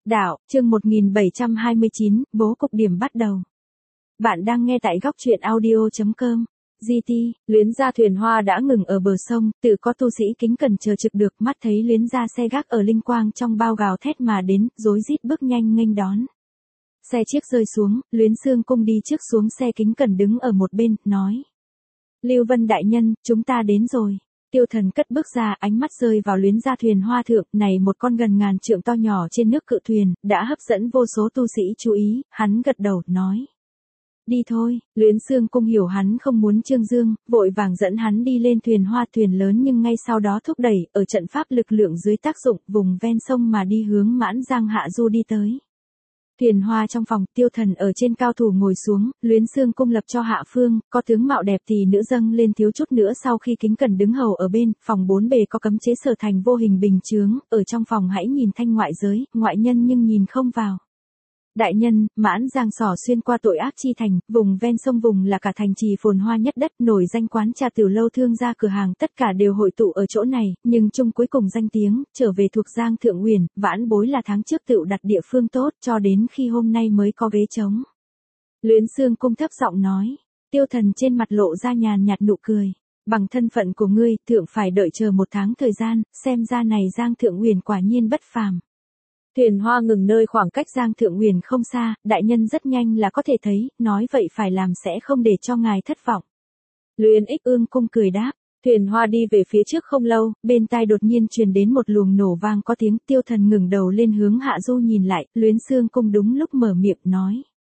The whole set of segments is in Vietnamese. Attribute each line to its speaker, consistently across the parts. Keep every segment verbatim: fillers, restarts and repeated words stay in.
Speaker 1: Đạo, chương một nghìn bảy trăm hai mươi chín, bố cục điểm bắt đầu. Bạn đang nghe tại góc truyện audio chấm com. giê tê, Luyến Gia thuyền hoa đã ngừng ở bờ sông, tự có tu sĩ kính cẩn chờ trực được, mắt thấy Luyến Gia xe gác ở linh quang trong bao gào thét mà đến, rối rít bước nhanh nghênh đón. Xe chiếc rơi xuống, Luyến Xương Cung đi trước xuống xe kính cẩn đứng ở một bên, nói: Lưu Vân đại nhân, chúng ta đến rồi. Tiêu Thần cất bước ra, ánh mắt rơi vào Luyến Gia thuyền hoa thượng, này một con gần ngàn trượng to nhỏ trên nước cự thuyền, đã hấp dẫn vô số tu sĩ chú ý, hắn gật đầu, nói: Đi thôi. Luyến Xương Cung hiểu hắn không muốn trương dương, vội vàng dẫn hắn đi lên thuyền hoa thuyền lớn, nhưng ngay sau đó thúc đẩy, ở trận pháp lực lượng dưới tác dụng, vùng ven sông mà đi hướng Mãn Giang hạ du đi tới. Thuyền hoa trong phòng, Tiêu Thần ở trên cao thủ ngồi xuống, Luyến Xương Cung lập cho hạ phương, có tướng mạo đẹp thì nữ dâng lên thiếu chút nữa sau khi kính cẩn đứng hầu ở bên, phòng bốn bề có cấm chế sở thành vô hình bình chướng, ở trong phòng hãy nhìn thanh ngoại giới, ngoại nhân nhưng nhìn không vào. Đại nhân, Mãn Giang xỏ xuyên qua tội ác chi thành, vùng ven sông vùng là cả thành trì phồn hoa nhất đất, nổi danh quán trà tiểu lâu thương gia cửa hàng tất cả đều hội tụ ở chỗ này, nhưng chung cuối cùng danh tiếng, trở về thuộc Giang Thượng Uyển, vãn bối là tháng trước tự đặt địa phương tốt, cho đến khi hôm nay mới có ghế trống. Luyến Xương Cung thấp giọng nói. Tiêu Thần trên mặt lộ ra nhàn nhạt nụ cười. Bằng thân phận của ngươi, thượng phải đợi chờ một tháng thời gian, xem ra này Giang Thượng Uyển quả nhiên bất phàm. Thuyền hoa ngừng nơi khoảng cách Giang Thượng Uyển không xa, đại nhân rất nhanh là có thể thấy, nói vậy phải làm sẽ không để cho ngài thất vọng. Luyến Ích Ương Cung cười đáp. Thuyền hoa đi về phía trước không lâu, bên tai đột nhiên truyền đến một luồng nổ vang có tiếng. Tiêu Thần ngừng đầu lên hướng hạ du nhìn lại, Luyến Xương Cung đúng lúc mở miệng nói: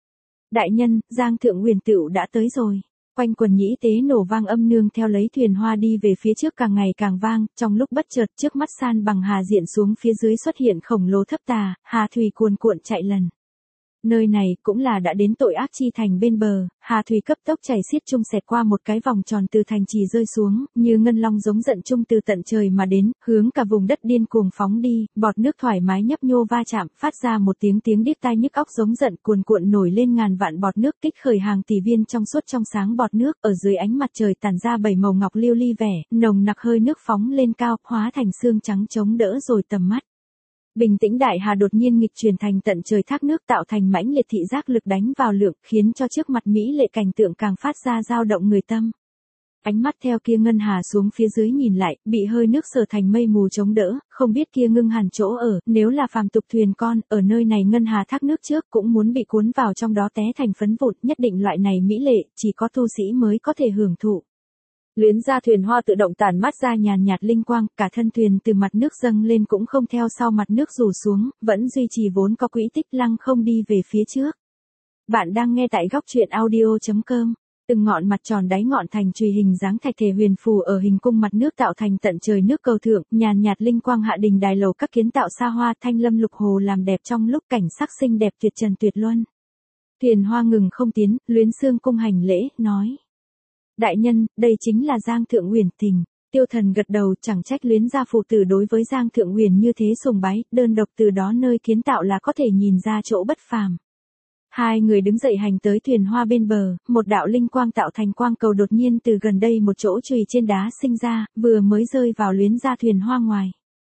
Speaker 1: Đại nhân, Giang Thượng Uyển tựu đã tới rồi. Quanh quần nhĩ tế nổ vang âm nương theo lấy thuyền hoa đi về phía trước càng ngày càng vang, trong lúc bất chợt trước mắt san bằng hà diện xuống phía dưới xuất hiện khổng lồ thấp tà, hà thủy cuồn cuộn chạy lần. Nơi này cũng là đã đến tội ác chi thành bên bờ, hà thủy cấp tốc chảy xiết chung xẹt qua một cái vòng tròn từ thành trì rơi xuống, như ngân long giống giận chung từ tận trời mà đến, hướng cả vùng đất điên cuồng phóng đi, bọt nước thoải mái nhấp nhô va chạm, phát ra một tiếng tiếng điếc tai nhức óc giống giận, cuồn cuộn nổi lên ngàn vạn bọt nước, kích khởi hàng tỷ viên trong suốt trong sáng bọt nước, ở dưới ánh mặt trời tản ra bảy màu ngọc liêu ly vẻ, nồng nặc hơi nước phóng lên cao, hóa thành xương trắng chống đỡ rồi tầm mắt. Bình tĩnh đại hà đột nhiên nghịch chuyển thành tận trời thác nước, tạo thành mãnh liệt thị giác lực đánh vào lượng, khiến cho trước mặt mỹ lệ cảnh tượng càng phát ra dao động người tâm. Ánh mắt theo kia ngân hà xuống phía dưới nhìn lại, bị hơi nước sờ thành mây mù chống đỡ, không biết kia ngưng hàn chỗ ở, nếu là phàm tục thuyền con, ở nơi này ngân hà thác nước trước cũng muốn bị cuốn vào trong đó té thành phấn vụn, nhất định loại này mỹ lệ, chỉ có tu sĩ mới có thể hưởng thụ. Luyến Gia thuyền hoa tự động tản mát ra nhàn nhạt linh quang, cả thân thuyền từ mặt nước dâng lên cũng không theo sau mặt nước rủ xuống, vẫn duy trì vốn có quỹ tích lăng không đi về phía trước. Bạn đang nghe tại góc truyện audio chấm com. Từng ngọn mặt tròn đáy ngọn thành chùy hình dáng thạch thể huyền phù ở hình cung mặt nước tạo thành tận trời nước cầu thượng, nhàn nhạt linh quang hạ đình đài lầu các kiến tạo xa hoa, thanh lâm lục hồ làm đẹp trong lúc cảnh sắc xinh đẹp tuyệt trần tuyệt luân. Thuyền hoa ngừng không tiến, Luyến Xương Cung hành lễ, nói: Đại nhân, đây chính là Giang Thượng Uyển tình. Tiêu Thần gật đầu, chẳng trách Luyến Gia phụ tử đối với Giang Thượng Uyển như thế sùng bái, đơn độc từ đó nơi kiến tạo là có thể nhìn ra chỗ bất phàm. Hai người đứng dậy hành tới thuyền hoa bên bờ, một đạo linh quang tạo thành quang cầu đột nhiên từ gần đây một chỗ chùy trên đá sinh ra, vừa mới rơi vào Luyến Gia thuyền hoa ngoài.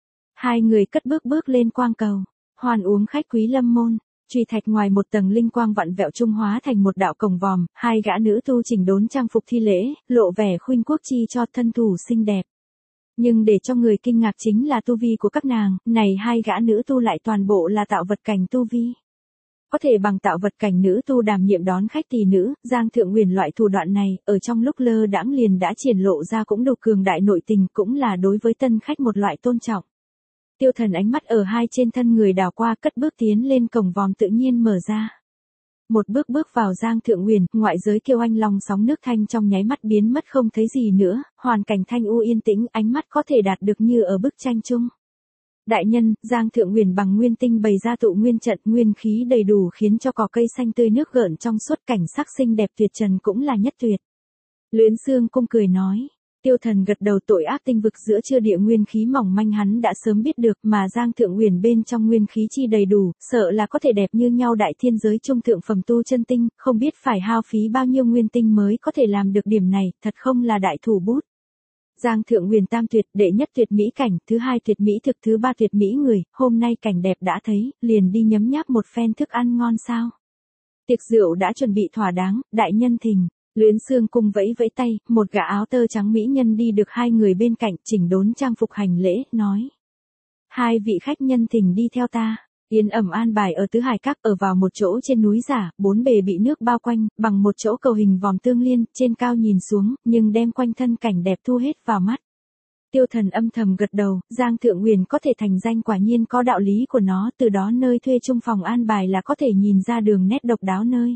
Speaker 1: Hai người cất bước bước lên quang cầu, hoan uống khách quý lâm môn. Chùy thạch ngoài một tầng linh quang vặn vẹo trung hóa thành một đạo cổng vòm, hai gã nữ tu chỉnh đốn trang phục thi lễ, lộ vẻ khuynh quốc chi cho thân thủ xinh đẹp. Nhưng để cho người kinh ngạc chính là tu vi của các nàng, này hai gã nữ tu lại toàn bộ là tạo vật cảnh tu vi. Có thể bằng tạo vật cảnh nữ tu đảm nhiệm đón khách tỷ nữ, Giang Thượng Uyển loại thủ đoạn này, ở trong lúc lơ đãng liền đã triển lộ ra cũng đủ cường đại nội tình, cũng là đối với tân khách một loại tôn trọng. Tiêu Thần ánh mắt ở hai trên thân người đảo qua, cất bước tiến lên cổng vòm tự nhiên mở ra. Một bước bước vào Giang Thượng Uyển, ngoại giới kêu anh long sóng nước thanh trong nháy mắt biến mất không thấy gì nữa, hoàn cảnh thanh u yên tĩnh, ánh mắt có thể đạt được như ở bức tranh chung. Đại nhân, Giang Thượng Uyển bằng nguyên tinh bày ra tụ nguyên trận, nguyên khí đầy đủ khiến cho cỏ cây xanh tươi nước gợn trong suốt, cảnh sắc xinh đẹp tuyệt trần cũng là nhất tuyệt. Luyến Xương Cung cười nói. Tiêu Thần gật đầu, tội ác tinh vực giữa chưa địa nguyên khí mỏng manh hắn đã sớm biết được, mà Giang Thượng Uyển bên trong nguyên khí chi đầy đủ, sợ là có thể đẹp như nhau đại thiên giới trung thượng phẩm tu chân tinh, không biết phải hao phí bao nhiêu nguyên tinh mới có thể làm được điểm này, thật không là đại thủ bút. Giang Thượng Huyền tam tuyệt, đệ nhất tuyệt mỹ cảnh, thứ hai tuyệt mỹ thực, thứ ba tuyệt mỹ người, hôm nay cảnh đẹp đã thấy, liền đi nhấm nháp một phen thức ăn ngon sao. Tiệc rượu đã chuẩn bị thỏa đáng, đại nhân thỉnh. Luyến Xương Cung vẫy vẫy tay, một gã áo tơ trắng mỹ nhân đi được hai người bên cạnh, chỉnh đốn trang phục hành lễ, nói. Hai vị khách nhân thỉnh đi theo ta. Yên ẩm an bài ở Tứ Hải Các, ở vào một chỗ trên núi giả, bốn bề bị nước bao quanh, bằng một chỗ cầu hình vòm tương liên, trên cao nhìn xuống, nhưng đem quanh thân cảnh đẹp thu hết vào mắt. Tiêu Thần âm thầm gật đầu, Giang Thượng Huyền có thể thành danh quả nhiên có đạo lý của nó, từ đó nơi thuê chung phòng an bài là có thể nhìn ra đường nét độc đáo nơi.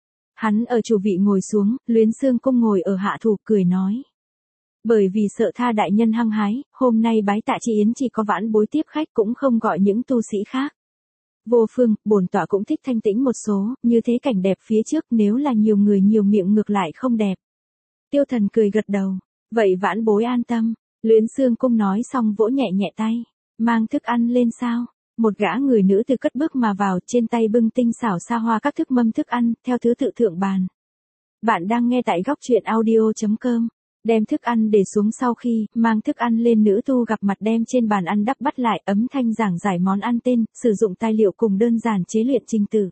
Speaker 1: Hắn ở chủ vị ngồi xuống, Luyến Xương Cung ngồi ở hạ thủ, cười nói. Bởi vì sợ tha đại nhân hăng hái, hôm nay bái tạ chị Yến chỉ có vãn bối tiếp khách, cũng không gọi những tu sĩ khác. Vô phương, bổn tọa cũng thích thanh tĩnh một số, như thế cảnh đẹp phía trước, nếu là nhiều người nhiều miệng ngược lại không đẹp. Tiêu Thần cười gật đầu, vậy vãn bối an tâm. Luyến Xương Cung nói xong vỗ nhẹ nhẹ tay, mang thức ăn lên sao. Một gã người nữ từ cất bước mà vào, trên tay bưng tinh xảo xa hoa các thức mâm thức ăn, theo thứ tự thượng bàn. Bạn đang nghe tại góc truyện audio chấm com. Đem thức ăn để xuống sau khi, mang thức ăn lên, nữ tu gặp mặt đem trên bàn ăn đắp bắt lại, ấm thanh giảng giải món ăn tên, sử dụng tài liệu cùng đơn giản chế luyện trình tự.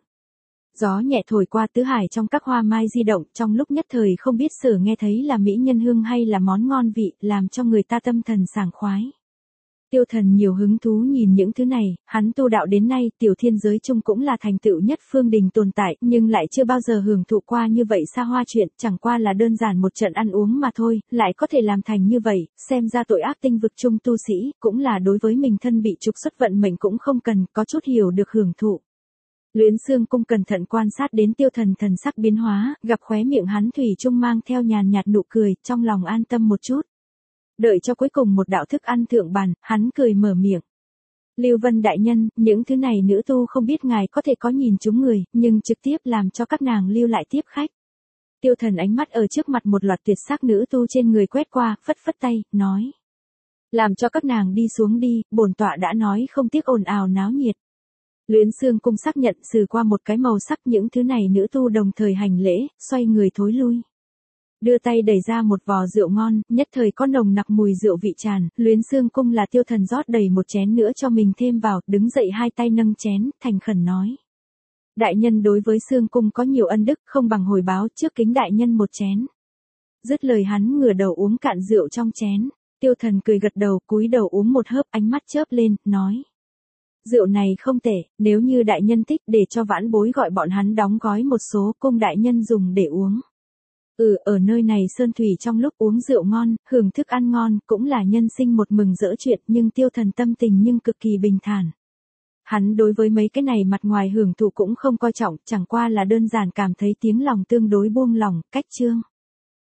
Speaker 1: Gió nhẹ thổi qua Tứ Hải trong các hoa mai di động, trong lúc nhất thời không biết sở nghe thấy là mỹ nhân hương hay là món ngon vị, làm cho người ta tâm thần sảng khoái. Tiêu Thần nhiều hứng thú nhìn những thứ này, hắn tu đạo đến nay, tiểu thiên giới chung cũng là thành tựu nhất phương đình tồn tại, nhưng lại chưa bao giờ hưởng thụ qua như vậy xa hoa chuyện, chẳng qua là đơn giản một trận ăn uống mà thôi, lại có thể làm thành như vậy, xem ra tội ác tinh vực chung tu sĩ, cũng là đối với mình thân bị trục xuất vận mệnh cũng không cần, có chút hiểu được hưởng thụ. Luyến Xương Cung cẩn thận quan sát đến Tiêu Thần thần sắc biến hóa, gặp khóe miệng hắn thủy chung mang theo nhàn nhạt nụ cười, trong lòng an tâm một chút. Đợi cho cuối cùng một đạo thức ăn thượng bàn, hắn cười mở miệng. Lưu Vân đại nhân, những thứ này nữ tu không biết ngài có thể có nhìn chúng người, nhưng trực tiếp làm cho các nàng lưu lại tiếp khách. Tiêu Thần ánh mắt ở trước mặt một loạt tuyệt sắc nữ tu trên người quét qua, phất phất tay, nói. Làm cho các nàng đi xuống đi, bổn tọa đã nói không tiếc ồn ào náo nhiệt. Luyến Xương Cung xác nhận xử qua một cái màu sắc, những thứ này nữ tu đồng thời hành lễ, xoay người thối lui. Đưa tay đẩy ra một vò rượu ngon, nhất thời có nồng nặc mùi rượu vị tràn, Luyến Xương Cung là Tiêu Thần rót đầy một chén nữa cho mình thêm vào, đứng dậy hai tay nâng chén, thành khẩn nói. Đại nhân đối với Xương Cung có nhiều ân đức, không bằng hồi báo, trước kính đại nhân một chén. Dứt lời hắn ngửa đầu uống cạn rượu trong chén, Tiêu Thần cười gật đầu, cúi đầu uống một hớp, ánh mắt chớp lên, nói. Rượu này không tệ, nếu như đại nhân thích để cho vãn bối gọi bọn hắn đóng gói một số, cung đại nhân dùng để uống. Ừ, ở nơi này sơn thủy trong lúc uống rượu ngon, hưởng thức ăn ngon, cũng là nhân sinh một mừng rỡ chuyện, nhưng Tiêu Thần tâm tình nhưng cực kỳ bình thản. Hắn đối với mấy cái này mặt ngoài hưởng thụ cũng không coi trọng, chẳng qua là đơn giản cảm thấy tiếng lòng tương đối buông lỏng, cách chương.